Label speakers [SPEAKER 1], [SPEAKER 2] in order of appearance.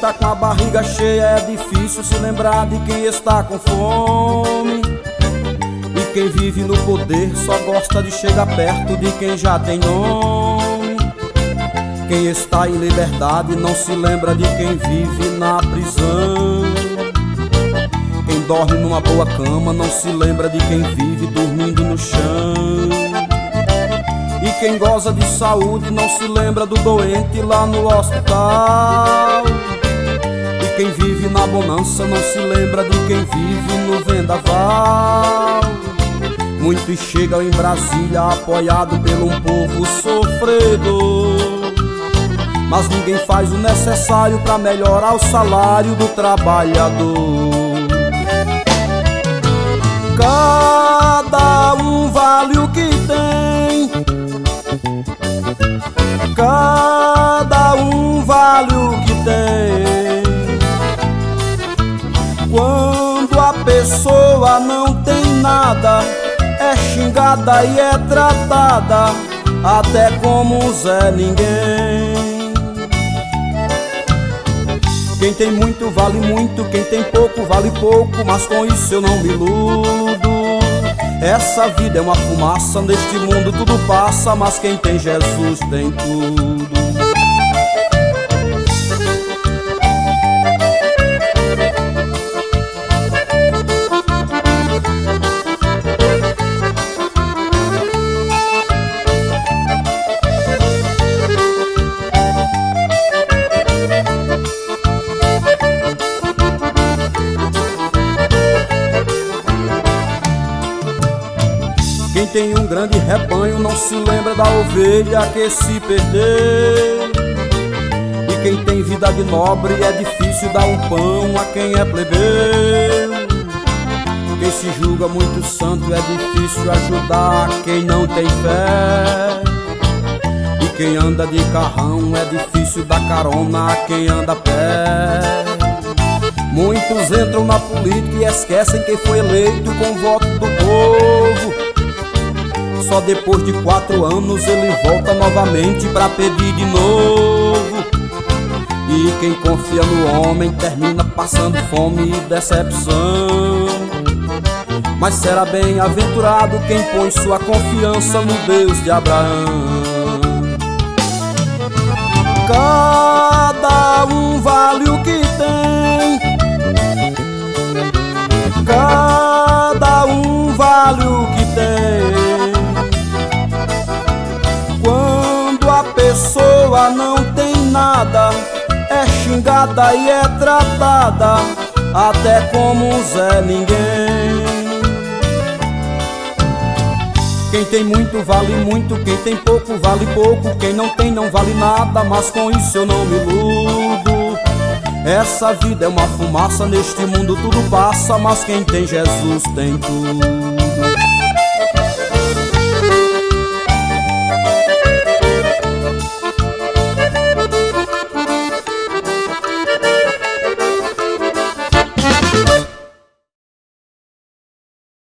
[SPEAKER 1] tá com a barriga cheia, é difícil se lembrar de quem está com fome. E quem vive no poder só gosta de chegar perto de quem já tem nome. Quem está em liberdade não se lembra de quem vive na prisão. Quem dorme numa boa cama não se lembra de quem vive dormindo no chão. E quem goza de saúde não se lembra do doente lá no hospital. E quem vive na bonança não se lembra de quem vive no vendaval. Muitos chegam em Brasília apoiado pelo um povo sofredor, mas ninguém faz o necessário para melhorar o salário do trabalhador. Cada um vale o que tem, cada um vale o que tem. Quando a pessoa não tem nada, é xingada e é tratada até como um Zé Ninguém. Quem tem muito vale muito, quem tem pouco vale pouco, mas com isso eu não me iludo. Essa vida é uma fumaça, neste mundo tudo passa, mas quem tem Jesus tem tudo. Quem tem um grande rebanho não se lembra da ovelha que se perdeu. E quem tem vida de nobre é difícil dar um pão a quem é plebeu. Quem se julga muito santo é difícil ajudar quem não tem fé. E quem anda de carrão é difícil dar carona a quem anda a pé. Muitos entram na política e esquecem quem foi eleito com o voto do povo. Só depois de 4 anos ele volta novamente pra pedir de novo. E quem confia no homem termina passando fome e decepção. Mas será bem-aventurado quem põe sua confiança no Deus de Abraão. Cada um vale o que tem, cada um vale o que tem. Quando a pessoa não tem nada, é xingada e é tratada até como um Zé Ninguém. Quem tem muito vale muito, quem tem pouco vale pouco, quem não tem não vale nada, mas com isso eu não me iludo. Essa vida é uma fumaça, neste mundo tudo passa, mas quem tem Jesus tem tudo.